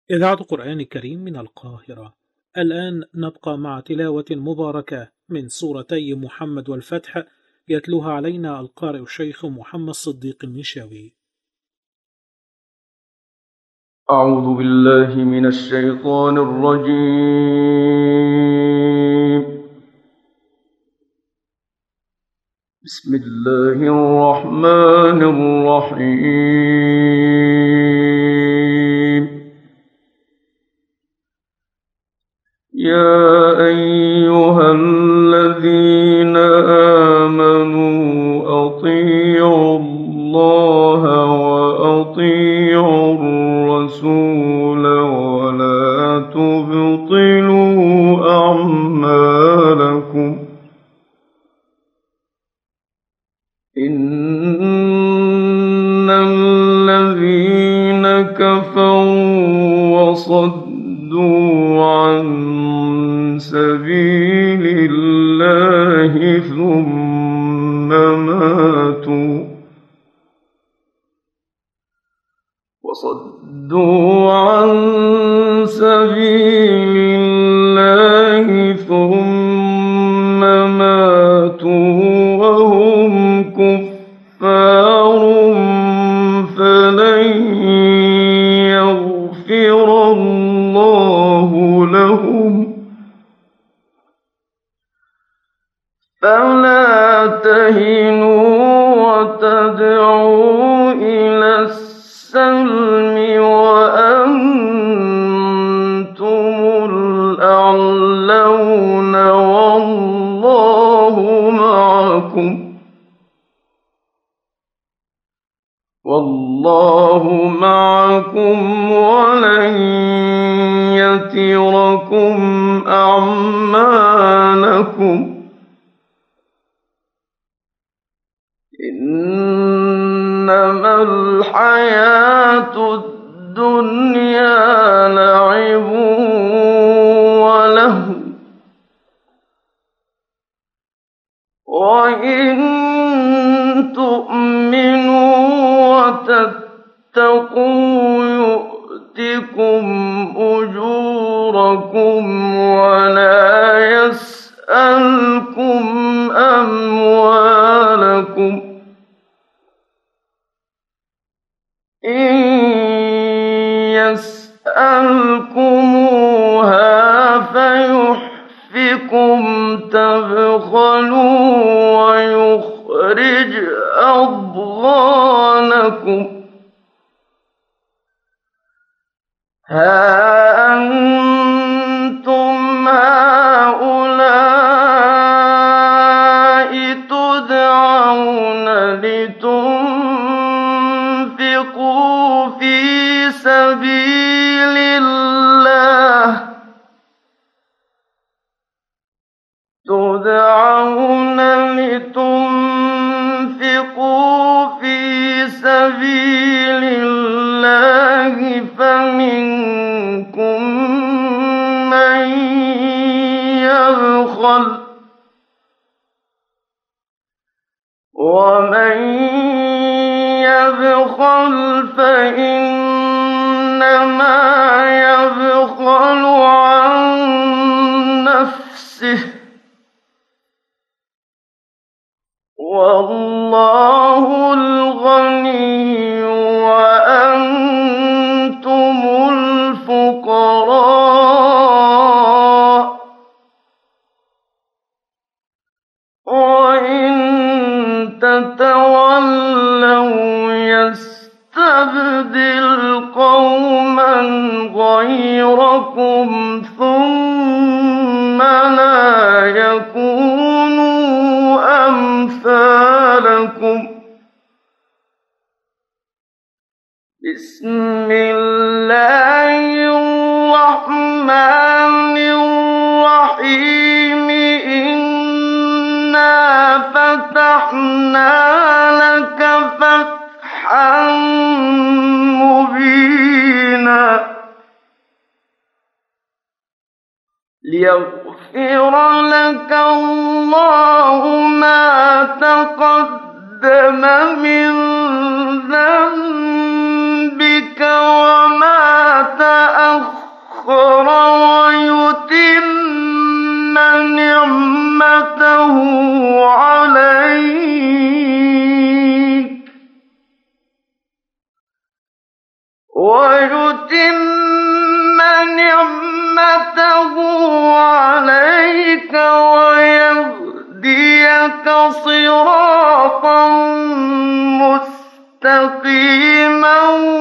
إذاعة قرآن كريم من القاهرة. الآن نبقى مع تلاوة مباركة من سورتي محمد والفتح، يتلوها علينا القارئ الشيخ محمد صديق المنشاوي. أعوذ بالله من الشيطان الرجيم. بسم الله الرحمن الرحيم. يا أيها الذين آمنوا أطيعوا الله وأطيعوا الرسول ولا تبطلوا أعمالكم. إن الذين كفروا وصدوا عن سبيل الله ثم ماتوا وهم كفار فلن يغفر الله لهم. فلا تهنوا وتدعوا إلى السلم وأنتم الأعلون والله معكم ولن يتركم أعمالكم. إنما الحياة الدنيا لعب ولهو، وإن تؤمنوا وتتقوا يؤتكم أجوركم ولا يسألكم أموالكم. إن يسألكموها فيحفكم تبخلوا ويخرج أضغانكم. ها أنتم هؤلاء تدعون لتنفقوا في سبيل الله فمنكم من يبخل ومن يبخل فإنما يبخل عن نفسه والله الغني وأنتم الفقراء. وإن تتولوا يستبدل قوما غيركم ثم لا يكونوا أمثالكم. بسم الله الرحمن الرحيم. إنا فتحنا لك فتحا مبينا ليغفر لك الله ما تقدم من ذنبك وما تأخر نِعْمَتَهُ عَلَيْكَ وَيَهْدِيَكَ صِرَاطًا مُّسْتَقِيمًا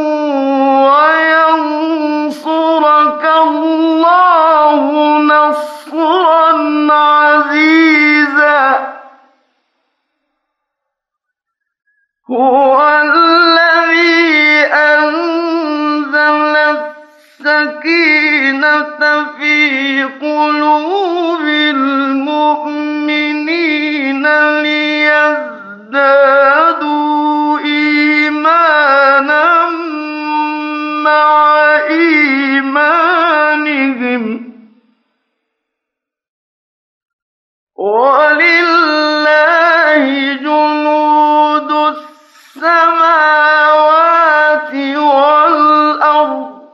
وَيَنصُرَكَ اللَّهُ نَصْرًا عَزِيزًا. هُوَ الَّذِي أَنزَلَ السَّكِينَةَ فِي قُلُوبِ الْمُؤْمِنِينَ لِيَزْدَادُوا إِيمَانًا مَّعَ إِيمَانِهِمْ ۗ وَلِلَّهِ جُنُودُ السَّمَاوَاتِ وَالْأَرْضِ ۚ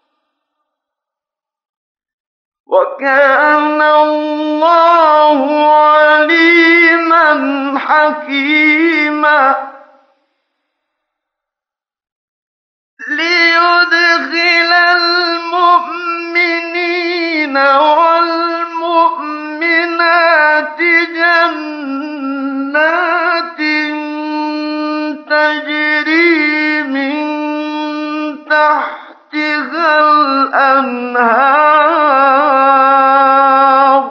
وَكَانَ اللَّهُ عَلِيمًا حَكِيمًا. لِّيُدْخِلَ الْمُؤْمِنِينَ وَالْمُؤْمِنَاتِ جَنَّاتٍ تَجْرِي مِن تَحْتِهَا الْأَنْهَارُ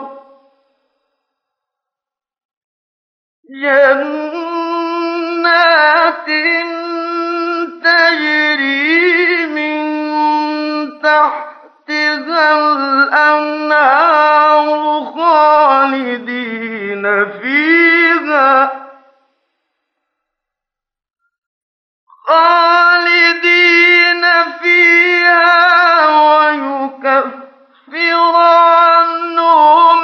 خَالِدِينَ فِيهَا وَيُكَفِّرَ عَنْهُمْ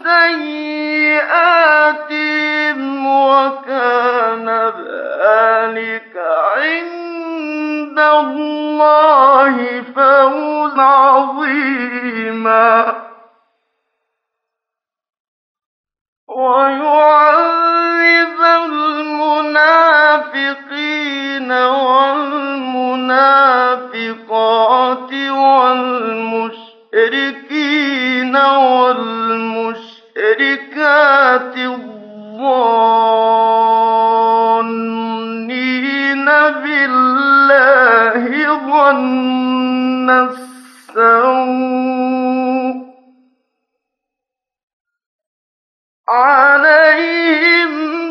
سَيِّئَاتِهِمْ ۚ وَكَانَ ذَٰلِكَ عِندَ اللَّهِ فَوْزًا عَظِيمًا. وَيُعَذِّبَ الْمُنَافِقِينَ وَالْمُنَافِقَاتِ وَالْمُشْرِكِينَ وَالْمُشْرِكَاتِ الظَّانِّينَ بِاللَّهِ ظَنَّ السَّوْءِ عَلَيْهِمْ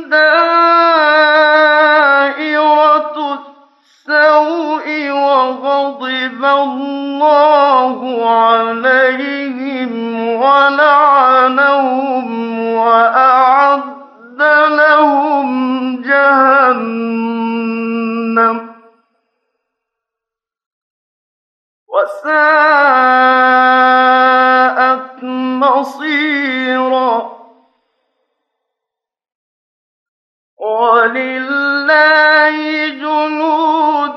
دَائِرَةُ السَّوْءِ وَغَضِبَ اللَّهُ عَلَيْهِمْ وَلَعَنَهُمْ وَأَعَدَّ لَهُمْ جَهَنَّمَ وَسَاءَتْ مَصِيرًا. وَلِلَّهِ جُنُودُ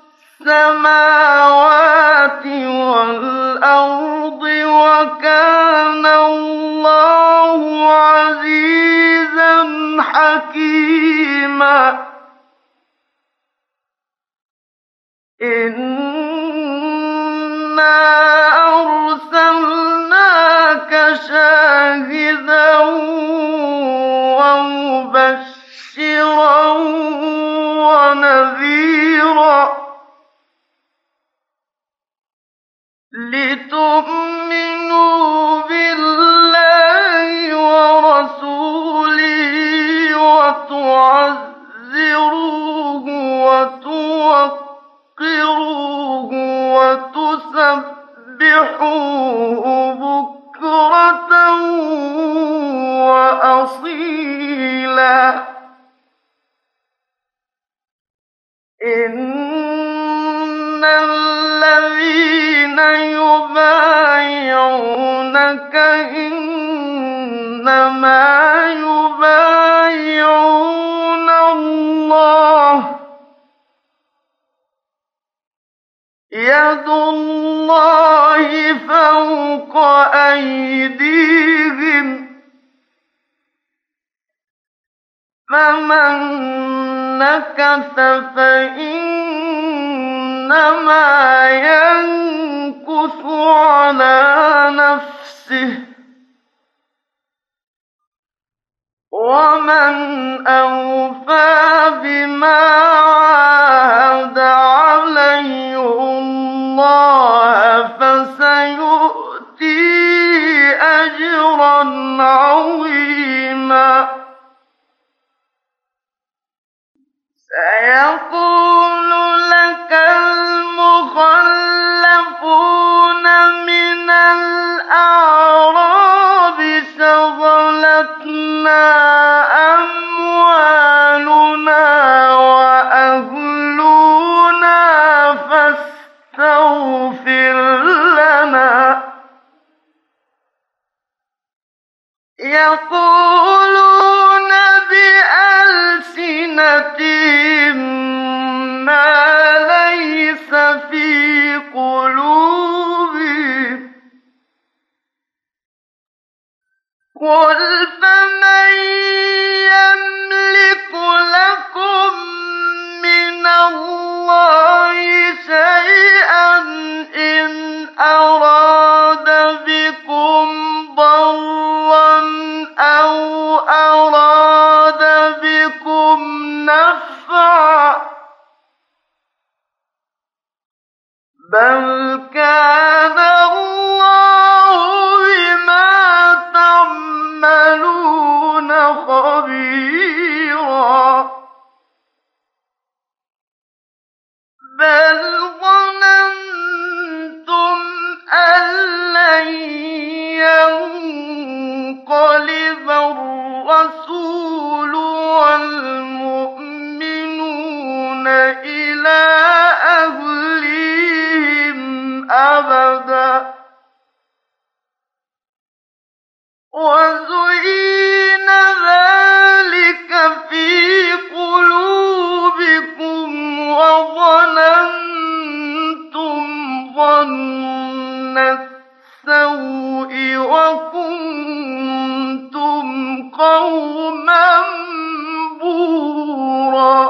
السَّمَاوَاتِ وَالْأَرْضِ ۚ وَكَانَ اللَّهُ عَزِيزًا حَكِيمًا. إِنَّا أَرْسَلْنَاكَ شَاهِدًا وَمُبَشِّرًا وَنَذِيرًا لِّتُؤْمِنُوا بِاللَّهِ وَرَسُولِهِ وَتُعَزِّرُوهُ وَتُوَقِّرُوهُ وَتُسَبِّحُوهُ بُكْرَةً وَأَصِيلًا. إِنَّ الَّذِينَ يُبَايِعُونَكَ إِنَّمَا يُبَايِعُونَ اللَّهَ ۚ يَدُ اللَّهِ فَوْقَ أَيْدِيهِمْ ۚ فَمَن نَّكَثَ فَإِنَّمَا يَنكُثُ عَلَىٰ نَفْسِهِ ۚ وَمَنْ أَوْفَىٰ بِمَا عَاهَدَ عَلَيْهِ اللَّهَ فَسَيُؤْتِيهِ أَجْرًا عَظِيمًا. سَيَقُولُ لَكَ الْمُخَلَّفُونَ مِنَ الْأَعْرَابِ شَغَلَتْنَا أَمْوَالُنَا وَأَهْلُونَا فَاسْتَغْفِرْ لَنَا ۚ يَقُولُونَ بِأَلْسِنَتِهِم مَّا لَيْسَ فِي قُلُوبِهِمْ ۚ قُلْ فَمَن يَمْلِكُ لَكُم مِّنَ اللَّهِ شَيْئًا إِنْ أَرَادَ بِكُمْ ضَرًّا أَوْ أَرَادَ بِكُمْ نَفْعًا ۚ بَلْ كَانَ اللَّهُ بِمَا تَعْمَلُونَ خَبِيرًا. بَلْ ظَنَنتُمْ أَن لَّن يَنقَلِبَ الرَّسُولُ وَالْمُؤْمِنُونَ إِلَىٰ أَهْلِيهِمْ أَبَدًا ۚ وَزُيِّنَ ذَٰلِكَ فِي قُلُوبِكُمْ وَظَنَنتُمْ ظَنَّ السَّوْءِ وَكُنتُمْ قَوْمًا بُورًا.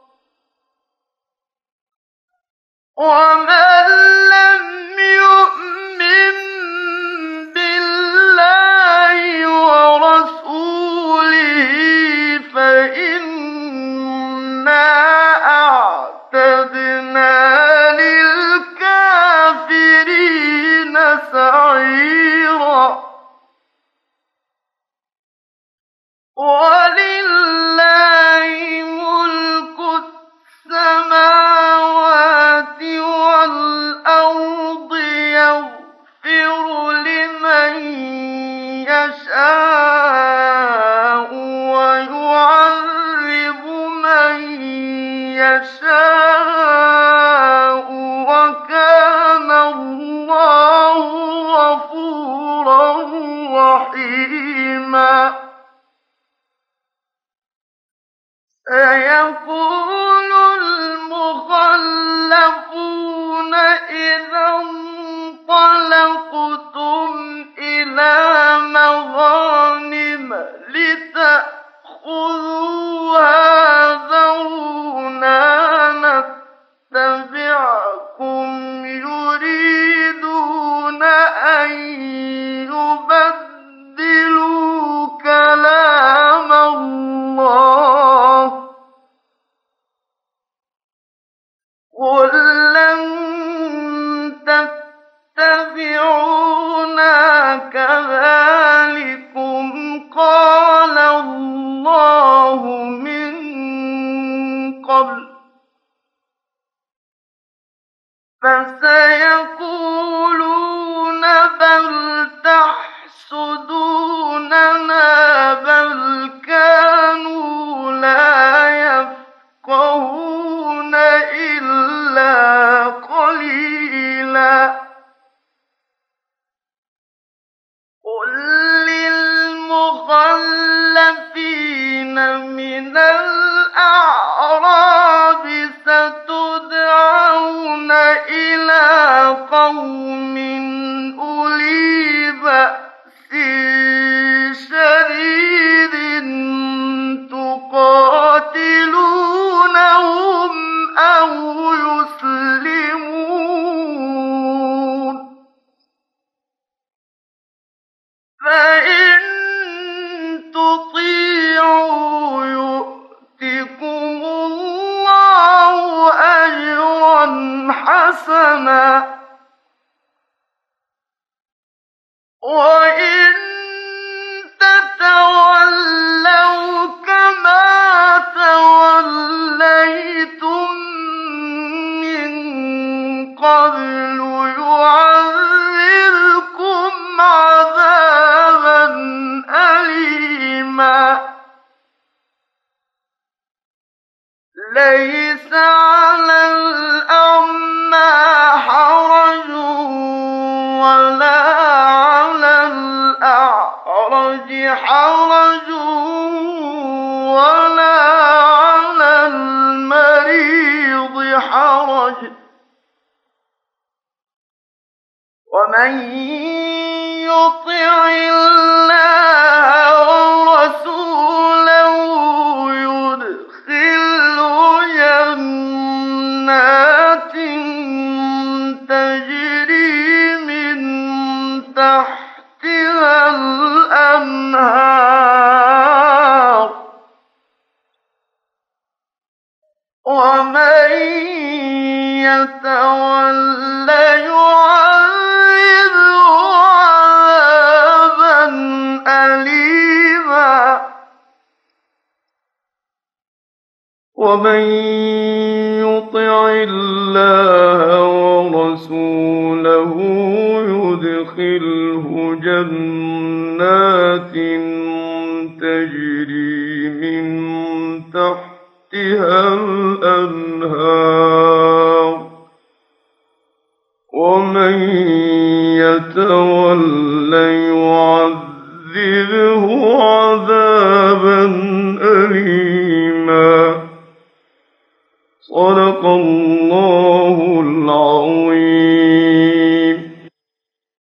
وَمَن لَّمْ يُؤْمِن بِاللَّهِ وَرَسُولِهِ فَإِنَّا أَعْتَدْنَا لِلْكَافِرِينَ سَعِيرًا. وَلِلَّهِ مُلْكُ السَّمَاوَاتِ وَالْأَرْضِ ۚ يَغْفِرُ لِمَن يَشَاءُ وَيُعَذِّبُ مَن يَشَاءُ ۚ وَكَانَ اللَّهُ غَفُورًا رَّحِيمًا. سَيَقُولُ الْمُخَلَّفُونَ إِذَا انطَلَقْتُمْ إِلَىٰ مَغَانِمَ لِتَأْخُذُوهَا ذَرُونَا نَتَّبِعْكُمْ يُرِيدُونَ أَن يُبَدِّلُوا كَلَامَ اللَّهِ ۚ قُل لَّن تَتَّبِعُونَا كَذَٰلِكُمْ قَالَ اللَّهُ مِن قَبْلُ ۖ فَسَيَقُولُونَ بَلْ وَإِن تَتَوَلَّوْا كَمَا تَوَلَّيْتُم مِّن قَبْلُ يُعَذِّبْكُمْ عَذَابًا أَلِيمًا لَيْسَ عَلَى الْأَعْمَىٰ حَرَجٌ وَلَا عَلَى الْأَعْرَجِ حَرَجٌ وَلَا عَلَى الْمَرِيضِ حَرَجٌ ۗ وَمَن يُطِعِ اللَّهَ وَرَسُولَهُ يُدْخِلْهُ جَنَّاتٍ تَجْرِي مِن تَحْتِهَا الْأَنْهَارُ ۖ وَمَن يَتَوَلَّ يُعَذِّبْهُ عَذَابًا أَلِيمًا وَمَن يُطِعِ اللَّهَ وَرَسُولَهُ يُدْخِلْهُ جَنَّاتٍ تَجْرِي مِن تَحْتِهَا الْأَنْهَارُ ۖ وَمَن يَتَوَلَّ يُعَذِّبْهُ عَذَابًا أَلِيمًا. صدق الله